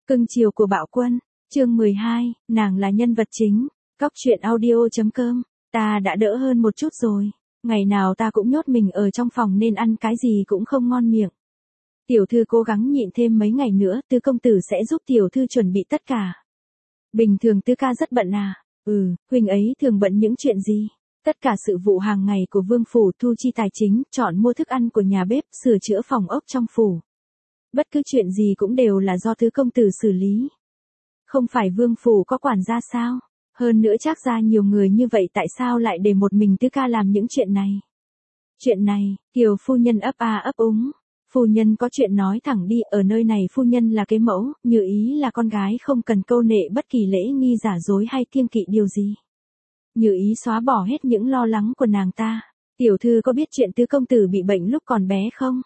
Cưng chiều của Bạo Quân, chương 12, nàng là nhân vật chính, Cóc truyện audio.com, ta đã đỡ hơn một chút rồi, ngày nào ta cũng nhốt mình ở trong phòng nên ăn cái gì cũng không ngon miệng. Tiểu thư cố gắng nhịn thêm mấy ngày nữa, Tứ công tử sẽ giúp tiểu thư chuẩn bị tất cả. Bình thường Tứ ca rất bận à? Huynh ấy thường bận những chuyện gì? Tất cả sự vụ hàng ngày của vương phủ, thu chi tài chính, chọn mua thức ăn của nhà bếp, sửa chữa phòng ốc trong phủ. Bất cứ chuyện gì cũng đều là do Tứ công tử xử lý. Không phải vương phủ có quản gia sao? Hơn nữa Trác gia nhiều người như vậy tại sao lại để một mình Tứ ca làm những chuyện này? Chuyện này, Kiều phu nhân ấp a ấp úng. Phu nhân có chuyện nói thẳng đi, ở nơi này phu nhân là cái mẫu, Như Ý là con gái không cần câu nệ bất kỳ lễ nghi giả dối hay kiêng kỵ điều gì. Như Ý xóa bỏ hết những lo lắng của nàng ta. Tiểu thư có biết chuyện Tứ công tử bị bệnh lúc còn bé không?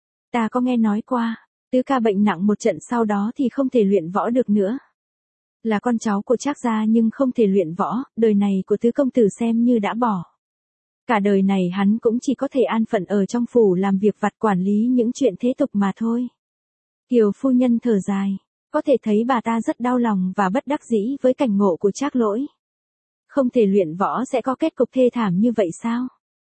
Ta có nghe nói qua, Tứ ca bệnh nặng một trận sau đó thì không thể luyện võ được nữa. Là con cháu của Trác gia nhưng không thể luyện võ, đời này của Tứ công tử xem như đã bỏ. Cả đời này hắn cũng chỉ có thể an phận ở trong phủ làm việc vặt, quản lý những chuyện thế tục mà thôi. Kiều phu nhân thở dài, có thể thấy bà ta rất đau lòng và bất đắc dĩ với cảnh ngộ của Trác Lỗi. Không thể luyện võ sẽ có kết cục thê thảm như vậy sao?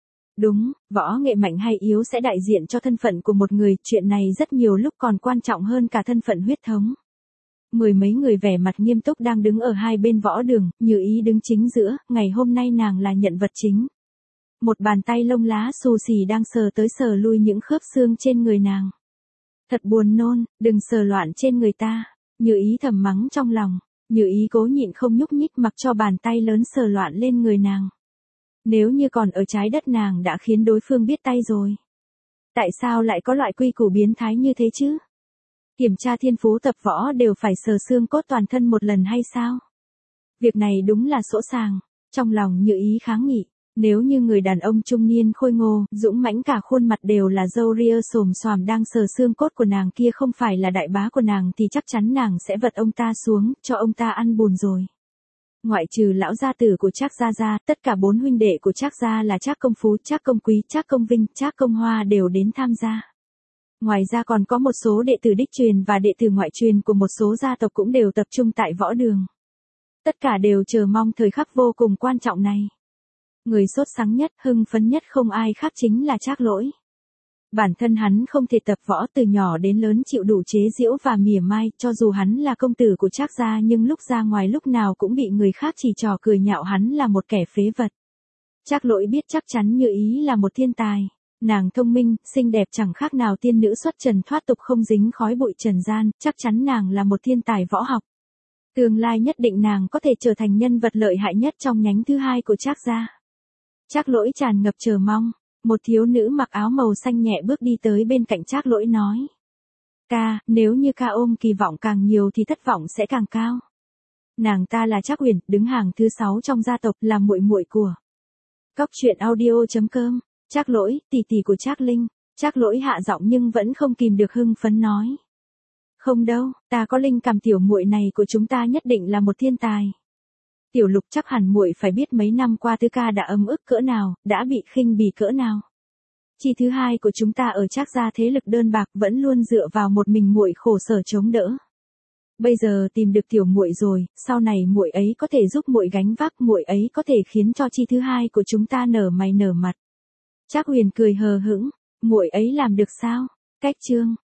Đúng, võ nghệ mạnh hay yếu sẽ đại diện cho thân phận của một người, chuyện này rất nhiều lúc còn quan trọng hơn cả thân phận huyết thống. Mười mấy người vẻ mặt nghiêm túc đang đứng ở hai bên võ đường, Như Ý đứng chính giữa, ngày hôm nay nàng là nhận vật chính. Một bàn tay lông lá xù xì đang sờ tới sờ lui những khớp xương trên người nàng. Thật buồn nôn, đừng sờ loạn trên người ta, Như Ý thầm mắng trong lòng. Như Ý cố nhịn không nhúc nhích mặc cho bàn tay lớn sờ loạn lên người nàng. Nếu như còn ở trái đất nàng đã khiến đối phương biết tay rồi. Tại sao lại có loại quy củ biến thái như thế chứ? Kiểm tra thiên phú tập võ đều phải sờ xương cốt toàn thân một lần hay sao? Việc này đúng là sỗ sàng. Trong lòng Như Ý kháng nghị. Nếu như người đàn ông trung niên khôi ngô, dũng mãnh cả khuôn mặt đều là râu ria xồm xoàm đang sờ xương cốt của nàng kia không phải là đại bá của nàng thì chắc chắn nàng sẽ vật ông ta xuống, cho ông ta ăn bùn rồi. Ngoại trừ lão gia tử của Trác gia gia, tất cả 4 huynh đệ của Trác gia là Trác Công Phú, Trác Công Quý, Trác Công Vinh, Trác Công Hoa đều đến tham gia. Ngoài ra còn có một số đệ tử đích truyền và đệ tử ngoại truyền của một số gia tộc cũng đều tập trung tại võ đường. Tất cả đều chờ mong thời khắc vô cùng quan trọng này. Người sốt sắng nhất, hưng phấn nhất không ai khác chính là Trác Lỗi. Bản thân hắn không thể tập võ, từ nhỏ đến lớn chịu đủ chế giễu và mỉa mai, cho dù hắn là công tử của Trác gia nhưng lúc ra ngoài lúc nào cũng bị người khác chỉ trò cười nhạo hắn là một kẻ phế vật. Trác Lỗi biết chắc chắn Như Ý là một thiên tài. Nàng thông minh, xinh đẹp chẳng khác nào tiên nữ xuất trần thoát tục không dính khói bụi trần gian, chắc chắn nàng là một thiên tài võ học. Tương lai nhất định nàng có thể trở thành nhân vật lợi hại nhất trong nhánh thứ hai của Trác gia. Trác Lỗi tràn ngập chờ mong, một thiếu nữ mặc áo màu xanh nhẹ bước đi tới bên cạnh Trác Lỗi nói. Ca, nếu như ca ôm kỳ vọng càng nhiều thì thất vọng sẽ càng cao. Nàng ta là Trác Huyền, đứng hàng thứ 6 trong gia tộc, là muội muội của Cóc truyện audio.com, Trác Lỗi, tỷ tỷ của Trác Linh. Trác Lỗi hạ giọng nhưng vẫn không kìm được hưng phấn nói. Không đâu, ta có linh cảm tiểu muội này của chúng ta nhất định là một thiên tài. Tiểu Lục chắc hẳn muội phải biết mấy năm qua Tứ ca đã ấm ức cỡ nào, đã bị khinh bỉ cỡ nào. Chi thứ hai của chúng ta ở Trác gia thế lực đơn bạc, vẫn luôn dựa vào một mình muội khổ sở chống đỡ. Bây giờ tìm được tiểu muội rồi, sau này muội ấy có thể giúp muội gánh vác, muội ấy có thể khiến cho chi thứ hai của chúng ta nở mày nở mặt. Trác Huyền cười hờ hững, muội ấy làm được sao? Cách chương